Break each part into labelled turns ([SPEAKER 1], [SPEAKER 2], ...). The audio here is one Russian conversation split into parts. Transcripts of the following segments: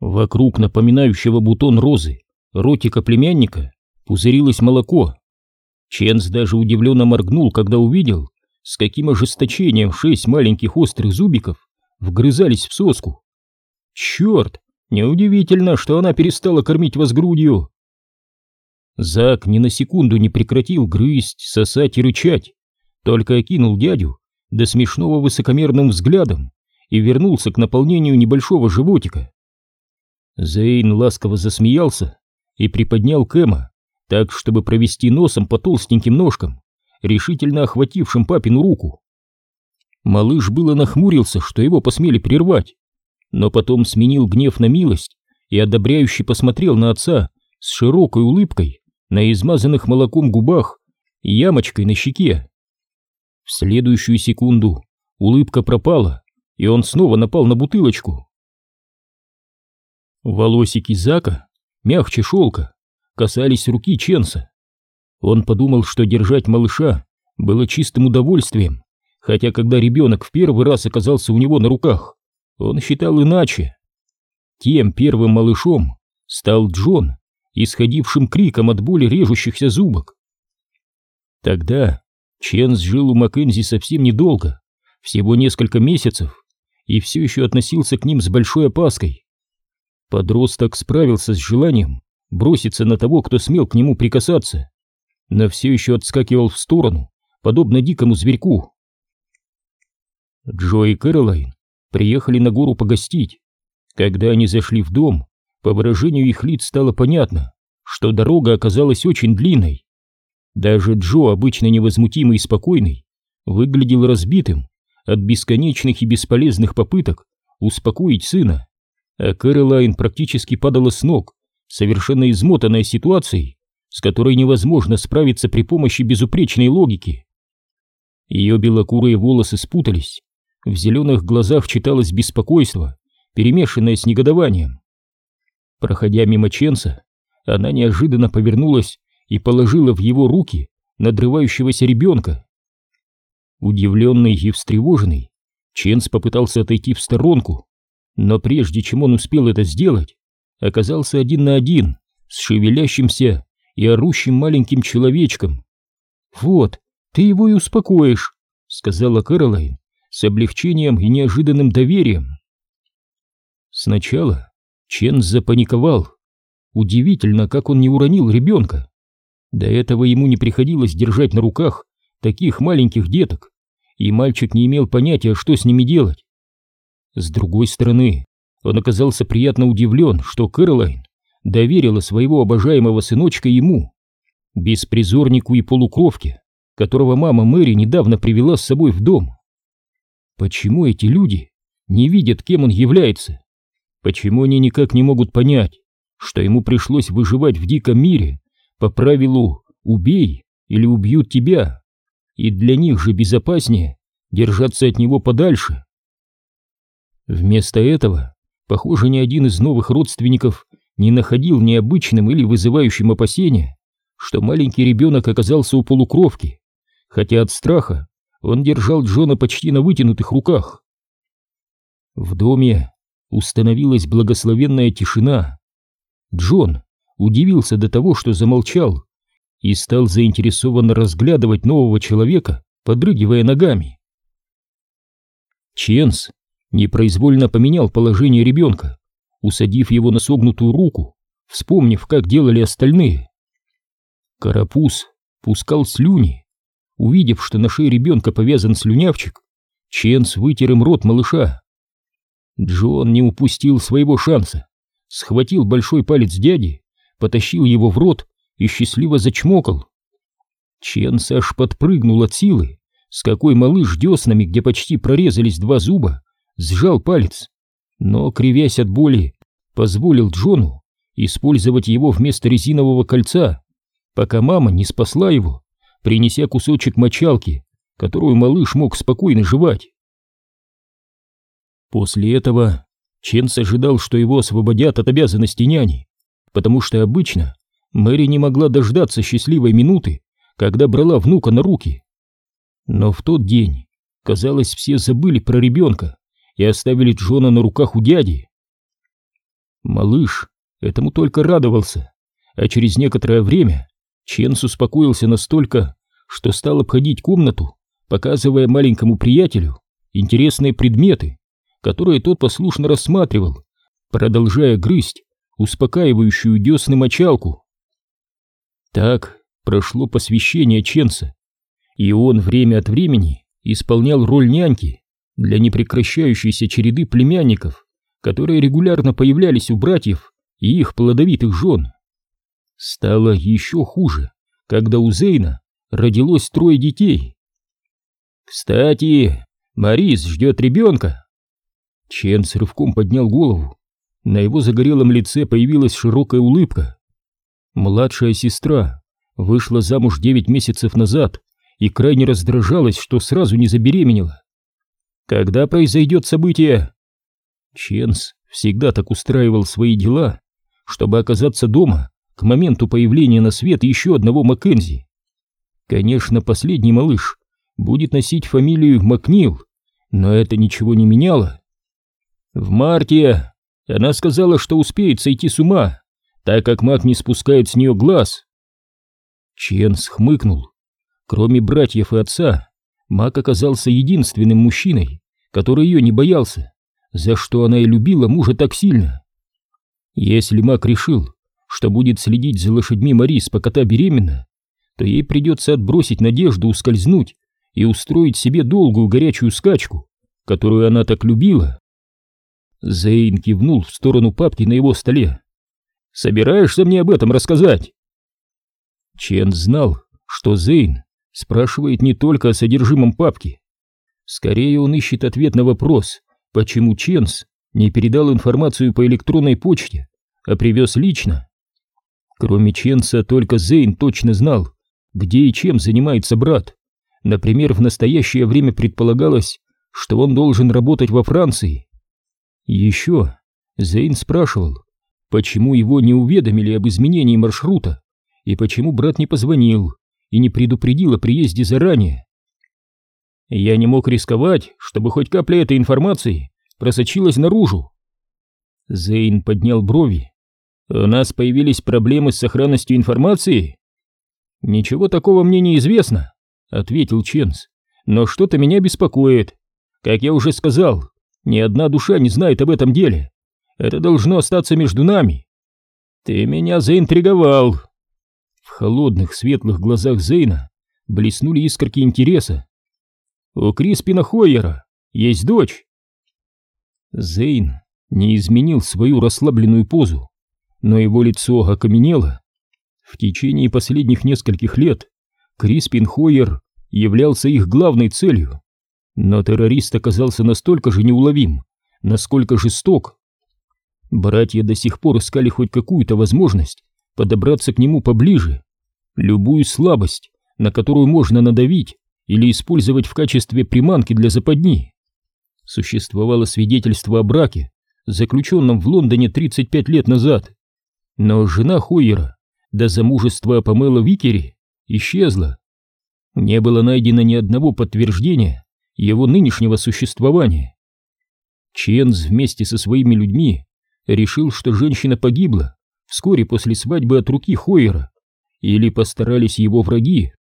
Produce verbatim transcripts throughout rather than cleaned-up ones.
[SPEAKER 1] Вокруг напоминающего бутон розы ротика племянника пузырилось молоко. Ченс даже удивленно моргнул, когда увидел, с каким ожесточением шесть маленьких острых зубиков вгрызались в соску. Черт, неудивительно, что она перестала кормить вас грудью. Зак ни на секунду не прекратил грызть, сосать и рычать, только окинул дядю до смешного высокомерным взглядом и вернулся к наполнению небольшого животика. Зейн ласково засмеялся и приподнял Кэма так, чтобы провести носом по толстеньким ножкам, решительно охватившим папину руку. Малыш было нахмурился, что его посмели прервать, но потом сменил гнев на милость и одобряюще посмотрел на отца с широкой улыбкой на измазанных молоком губах и ямочкой на щеке. В следующую секунду улыбка пропала, и он снова напал на бутылочку. Волосики Зака, мягче шелка, касались руки Ченса. Он подумал, что держать малыша было чистым удовольствием, хотя когда ребенок в первый раз оказался у него на руках, он считал иначе. Тем первым малышом стал Джон, исходившим криком от боли режущихся зубок. Тогда Ченс жил у Маккензи совсем недолго, всего несколько месяцев, и все еще относился к ним с большой опаской. Подросток справился с желанием броситься на того, кто смел к нему прикасаться, но все еще отскакивал в сторону, подобно дикому зверьку. Джо и Кэролайн приехали на гору погостить. Когда они зашли в дом, по выражению их лиц стало понятно, что дорога оказалась очень длинной. Даже Джо, обычно невозмутимый и спокойный, выглядел разбитым от бесконечных и бесполезных попыток успокоить сына, а Кэролайн практически падала с ног, совершенно измотанная ситуацией, с которой невозможно справиться при помощи безупречной логики. Ее белокурые волосы спутались, в зеленых глазах читалось беспокойство, перемешанное с негодованием. Проходя мимо Ченса, она неожиданно повернулась и положила в его руки надрывающегося ребенка. Удивленный и встревоженный, Ченс попытался отойти в сторонку, но прежде чем он успел это сделать, оказался один на один с шевелящимся и орущим маленьким человечком. «Вот, ты его и успокоишь», — сказала Кэролайн с облегчением и неожиданным доверием. Сначала Ченс запаниковал. Удивительно, как он не уронил ребенка. До этого ему не приходилось держать на руках таких маленьких деток, и мальчик не имел понятия, что с ними делать. С другой стороны, он оказался приятно удивлен, что Кэролайн доверила своего обожаемого сыночка ему, беспризорнику и полукровке, которого мама Мэри недавно привела с собой в дом. Почему эти люди не видят, кем он является? Почему они никак не могут понять, что ему пришлось выживать в диком мире по правилу «убей или убьют тебя», и для них же безопаснее держаться от него подальше? Вместо этого, похоже, ни один из новых родственников не находил необычным или вызывающим опасения, что маленький ребенок оказался у полукровки, хотя от страха он держал Джона почти на вытянутых руках. В доме установилась благословенная тишина. Джон удивился до того, что замолчал, и стал заинтересованно разглядывать нового человека, подрыгивая ногами. Ченс непроизвольно поменял положение ребенка, усадив его на согнутую руку, вспомнив, как делали остальные. Карапуз пускал слюни. Увидев, что на шее ребенка повязан слюнявчик, Ченс вытер им рот малыша. Джон не упустил своего шанса, схватил большой палец дяди, потащил его в рот и счастливо зачмокал. Ченс аж подпрыгнул от силы, с какой малыш деснами, где почти прорезались два зуба, сжал палец, но, кривясь от боли, позволил Джону использовать его вместо резинового кольца, пока мама не спасла его, принеся кусочек мочалки, которую малыш мог спокойно жевать. После этого Ченс ожидал, что его освободят от обязанностей няни, потому что обычно Мэри не могла дождаться счастливой минуты, когда брала внука на руки. Но в тот день, казалось, все забыли про ребенка и оставили Джона на руках у дяди. Малыш этому только радовался, а через некоторое время Ченс успокоился настолько, что стал обходить комнату, показывая маленькому приятелю интересные предметы, которые тот послушно рассматривал, продолжая грызть успокаивающую десны мочалку. Так прошло посвящение Ченса, и он время от времени исполнял роль няньки для непрекращающейся череды племянников, которые регулярно появлялись у братьев и их плодовитых жен. Стало еще хуже, когда у Зейна родилось трое детей. «Кстати, Марис ждет ребенка!» Ченс рывком поднял голову. На его загорелом лице появилась широкая улыбка. Младшая сестра вышла замуж девять месяцев назад и крайне раздражалась, что сразу не забеременела. «Когда произойдет событие?» Ченс всегда так устраивал свои дела, чтобы оказаться дома к моменту появления на свет еще одного Маккензи. Конечно, последний малыш будет носить фамилию Макнил, но это ничего не меняло. В марте она сказала, что успеет сойти с ума, так как Мак не спускает с нее глаз. Ченс хмыкнул. Кроме братьев и отца, Мак оказался единственным мужчиной, который ее не боялся, за что она и любила мужа так сильно. Если Мак решил, что будет следить за лошадьми Марис, пока та беременна, то ей придется отбросить надежду ускользнуть и устроить себе долгую горячую скачку, которую она так любила. Зейн кивнул в сторону папки на его столе. «Собираешься мне об этом рассказать?» Чен знал, что Зейн спрашивает не только о содержимом папки. Скорее он ищет ответ на вопрос, почему Ченс не передал информацию по электронной почте, а привез лично. Кроме Ченса, только Зейн точно знал, где и чем занимается брат. Например, в настоящее время предполагалось, что он должен работать во Франции. Еще Зейн спрашивал, почему его не уведомили об изменении маршрута, и почему брат не позвонил и не предупредил о приезде заранее. Я не мог рисковать, чтобы хоть капля этой информации просочилась наружу. Зейн поднял брови. У нас появились проблемы с сохранностью информации? Ничего такого мне не известно, ответил Ченс, но что-то меня беспокоит. Как я уже сказал, ни одна душа не знает об этом деле. Это должно остаться между нами. Ты меня заинтриговал. В холодных светлых глазах Зейна блеснули искорки интереса. У Криспина Хойера есть дочь. Зейн не изменил свою расслабленную позу, но его лицо окаменело. В течение последних нескольких лет Криспин Хойер являлся их главной целью, но террорист оказался настолько же неуловим, насколько жесток. Братья до сих пор искали хоть какую-то возможность подобраться к нему поближе, любую слабость, на которую можно надавить или использовать в качестве приманки для западни. Существовало свидетельство о браке, заключенном в Лондоне тридцать пять лет назад, но жена Хойера до замужества Памела Викери исчезла. Не было найдено ни одного подтверждения его нынешнего существования. Ченс вместе со своими людьми решил, что женщина погибла вскоре после свадьбы от руки Хойера, или постарались его враги.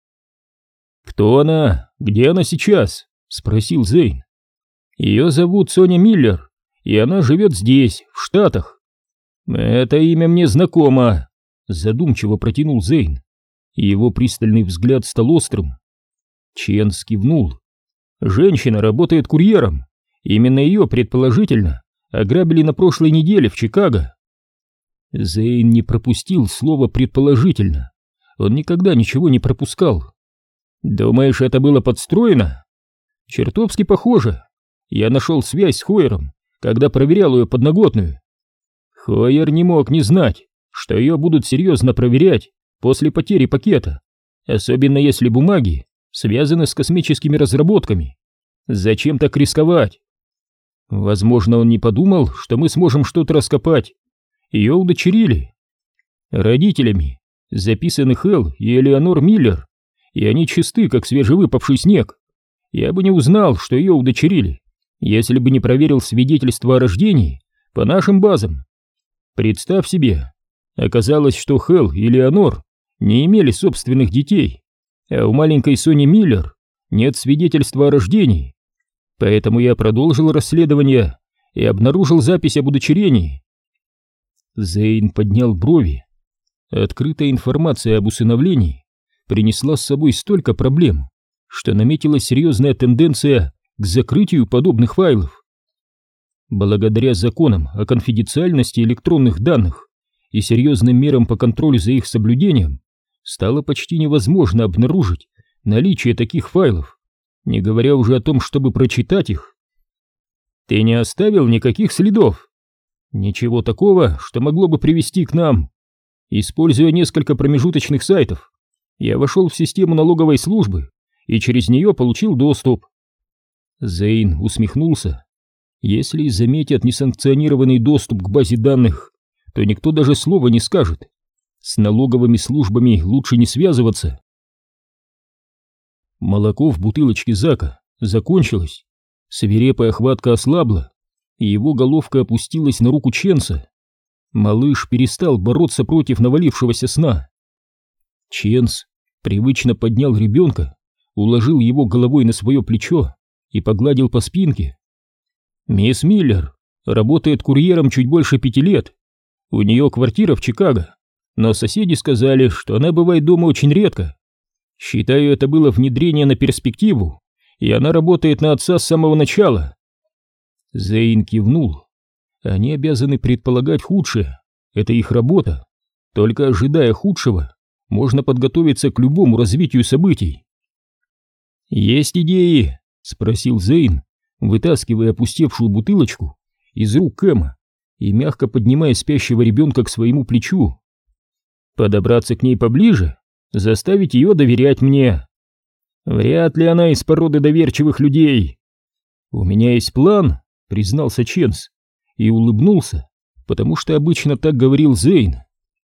[SPEAKER 1] «Кто она? Где она сейчас?» — спросил Зейн. «Ее зовут Соня Миллер, и она живет здесь, в Штатах». «Это имя мне знакомо», — задумчиво протянул Зейн. Его пристальный взгляд стал острым. Ченс кивнул. «Женщина работает курьером. Именно ее, предположительно, ограбили на прошлой неделе в Чикаго». Зейн не пропустил слово «предположительно». Он никогда ничего не пропускал. «Думаешь, это было подстроено?» «Чертовски похоже. Я нашел связь с Хойером, когда проверял ее подноготную. Хойер не мог не знать, что ее будут серьезно проверять после потери пакета, особенно если бумаги связаны с космическими разработками. Зачем так рисковать? Возможно, он не подумал, что мы сможем что-то раскопать. Ее удочерили родителями записанных Эл и Элеонор Миллер, и они чисты, как свежевыпавший снег. Я бы не узнал, что ее удочерили, если бы не проверил свидетельство о рождении по нашим базам. Представь себе, оказалось, что Хелл и Леонор не имели собственных детей, а у маленькой Сони Миллер нет свидетельства о рождении. Поэтому я продолжил расследование и обнаружил запись об удочерении. Зейн поднял брови. Открытая информация об усыновлении принесла с собой столько проблем, что наметилась серьезная тенденция к закрытию подобных файлов. Благодаря законам о конфиденциальности электронных данных и серьезным мерам по контролю за их соблюдением стало почти невозможно обнаружить наличие таких файлов, не говоря уже о том, чтобы прочитать их. Ты не оставил никаких следов? Ничего такого, что могло бы привести к нам. Используя несколько промежуточных сайтов, я вошел в систему налоговой службы и через нее получил доступ. Зейн усмехнулся. Если заметят несанкционированный доступ к базе данных, то никто даже слова не скажет. С налоговыми службами лучше не связываться. Молоко в бутылочке Зака закончилось. Свирепая хватка ослабла, и его головка опустилась на руку Ченса. Малыш перестал бороться против навалившегося сна. Ченс привычно поднял ребенка, уложил его головой на свое плечо и погладил по спинке. Мисс Миллер работает курьером чуть больше пяти лет. У нее квартира в Чикаго, но соседи сказали, что она бывает дома очень редко. Считаю, это было внедрение на перспективу, и она работает на отца с самого начала. Зейн кивнул. Они обязаны предполагать худшее. Это их работа. Только ожидая худшего, можно подготовиться к любому развитию событий. «Есть идеи?» — спросил Зейн, вытаскивая опустевшую бутылочку из рук Кэма и мягко поднимая спящего ребенка к своему плечу. «Подобраться к ней поближе? Заставить ее доверять мне? Вряд ли она из породы доверчивых людей». «У меня есть план», — признался Ченс и улыбнулся, потому что обычно так говорил Зейн.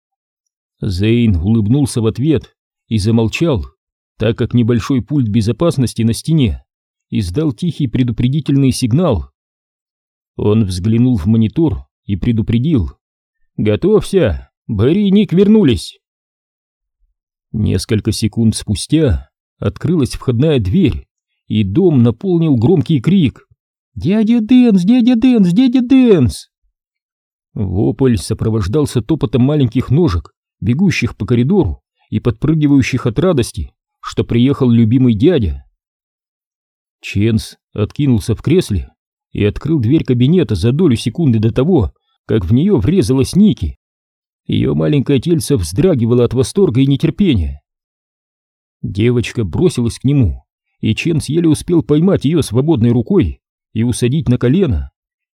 [SPEAKER 1] Зейн улыбнулся в ответ и замолчал, так как небольшой пульт безопасности на стене издал тихий предупредительный сигнал. Он взглянул в монитор и предупредил: «Готовься, Берри и Ник вернулись». Несколько секунд спустя открылась входная дверь, и дом наполнил громкий крик: «Дядя Дэнс! Дядя Дэнс! Дядя Дэнс!» Вопль сопровождался топотом маленьких ножек, бегущих по коридору и подпрыгивающих от радости, что приехал любимый дядя. Ченс откинулся в кресле и открыл дверь кабинета за долю секунды до того, как в нее врезалась Ники. Ее маленькое тельце вздрагивало от восторга и нетерпения. Девочка бросилась к нему, и Ченс еле успел поймать ее свободной рукой и усадить на колено.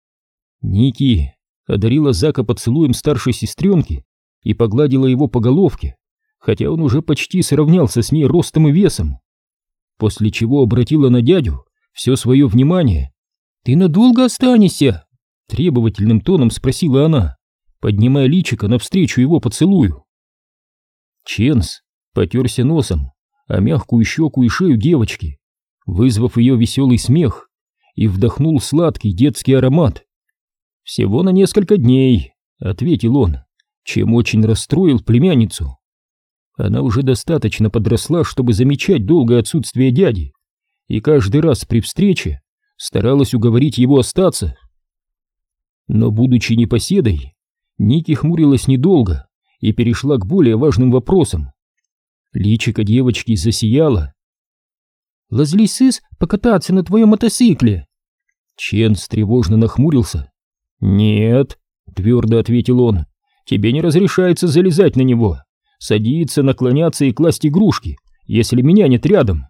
[SPEAKER 1] Ники одарила Зака поцелуем старшей сестренки и погладила его по головке, хотя он уже почти сравнялся с ней ростом и весом, после чего обратила на дядю все свое внимание. «Ты надолго останешься?» — требовательным тоном спросила она, поднимая личико навстречу его поцелую. Ченс потерся носом о мягкую щеку и шею девочки, вызвав ее веселый смех, и вдохнул сладкий детский аромат. «Всего на несколько дней», — ответил он, чем очень расстроил племянницу. Она уже достаточно подросла, чтобы замечать долгое отсутствие дяди, и каждый раз при встрече старалась уговорить его остаться. Но, будучи непоседой, Ники хмурилась недолго и перешла к более важным вопросам. Личико девочки засияло. «Лазли сыс покататься на твоем мотоцикле?» Ченс тревожно нахмурился. «Нет», — твердо ответил он, — «тебе не разрешается залезать на него, садиться, наклоняться и класть игрушки, если меня нет рядом».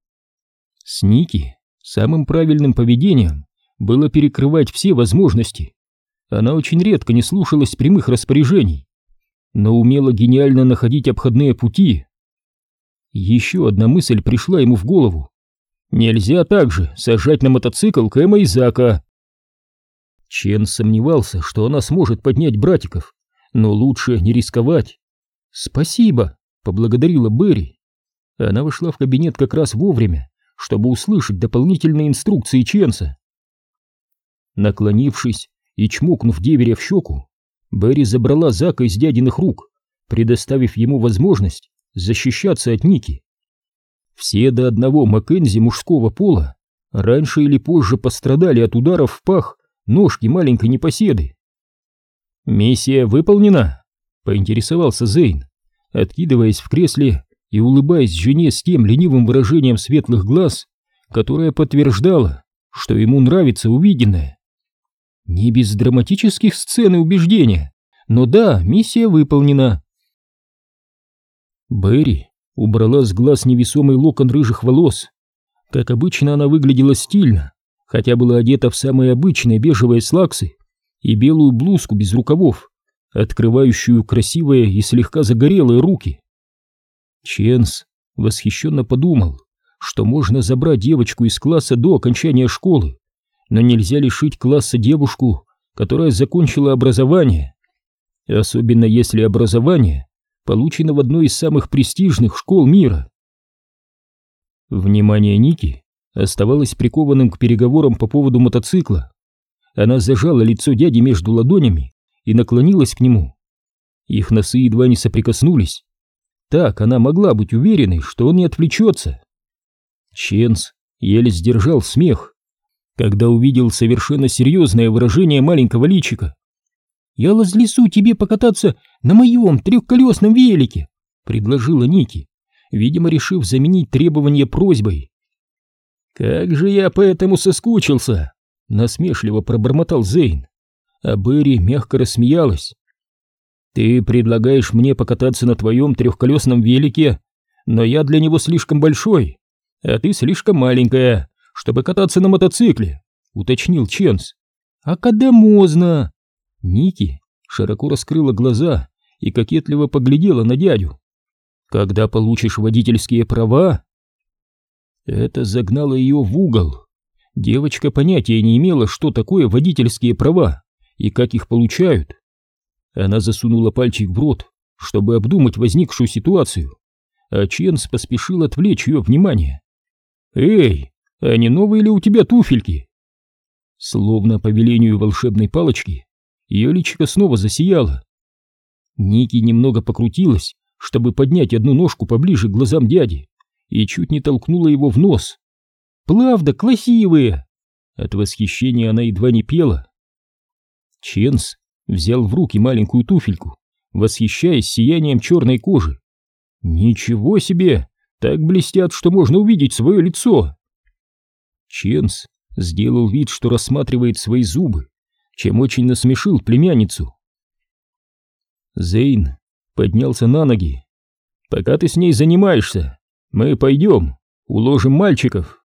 [SPEAKER 1] С Ники самым правильным поведением было перекрывать все возможности. Она очень редко не слушалась прямых распоряжений, но умела гениально находить обходные пути. Еще одна мысль пришла ему в голову. Нельзя также сажать на мотоцикл Кэма и Зака. Чен сомневался, что она сможет поднять братиков, но лучше не рисковать. «Спасибо», — поблагодарила Берри. Она вошла в кабинет как раз вовремя, чтобы услышать дополнительные инструкции Ченса. Наклонившись и чмокнув деверя в щеку, Берри забрала Зака из дядиных рук, предоставив ему возможность защищаться от Ники. Все до одного Маккензи мужского пола раньше или позже пострадали от ударов в пах ножки маленькой непоседы. «Миссия выполнена?» — поинтересовался Зейн, откидываясь в кресле и улыбаясь жене с тем ленивым выражением светлых глаз, которое подтверждало, что ему нравится увиденное. Не без драматических сцен и убеждения, но да, миссия выполнена. Берри убрала с глаз невесомый локон рыжих волос. Как обычно, она выглядела стильно, хотя была одета в самые обычные бежевые слаксы и белую блузку без рукавов, открывающую красивые и слегка загорелые руки. Ченс восхищенно подумал, что можно забрать девочку из класса до окончания школы, но нельзя лишить класса девушку, которая закончила образование, особенно если образование получено в одной из самых престижных школ мира. Внимание Ники оставалось прикованным к переговорам по поводу мотоцикла. Она зажала лицо дяди между ладонями и наклонилась к нему. Их носы едва не соприкоснулись. Так она могла быть уверенной, что он не отвлечется. Ченс еле сдержал смех, когда увидел совершенно серьезное выражение маленького личика. «Я разлесу тебе покататься на моем трехколесном велике», — предложила Ники, видимо, решив заменить требование просьбой. «Как же я по этому соскучился!» — насмешливо пробормотал Зейн, а Берри мягко рассмеялась. «Ты предлагаешь мне покататься на твоем трехколесном велике, но я для него слишком большой, а ты слишком маленькая, чтобы кататься на мотоцикле», — уточнил Ченс. «А когда можно?» Ники широко раскрыла глаза и кокетливо поглядела на дядю. «Когда получишь водительские права?» Это загнало ее в угол. Девочка понятия не имела, что такое водительские права и как их получают. Она засунула пальчик в рот, чтобы обдумать возникшую ситуацию, а Ченс поспешил отвлечь ее внимание. «Эй, а не новые ли у тебя туфельки?» Словно по велению волшебной палочки, ее личико снова засияло. Ники немного покрутилась, чтобы поднять одну ножку поближе к глазам дяди, и чуть не толкнула его в нос. «Правда, красивые!» От восхищения она едва не пела. Ченс взял в руки маленькую туфельку, восхищаясь сиянием черной кожи. «Ничего себе! Так блестят, что можно увидеть свое лицо!» Ченс сделал вид, что рассматривает свои зубы, чем очень насмешил племянницу. Зейн поднялся на ноги. «Пока ты с ней занимаешься, мы пойдем, уложим мальчиков».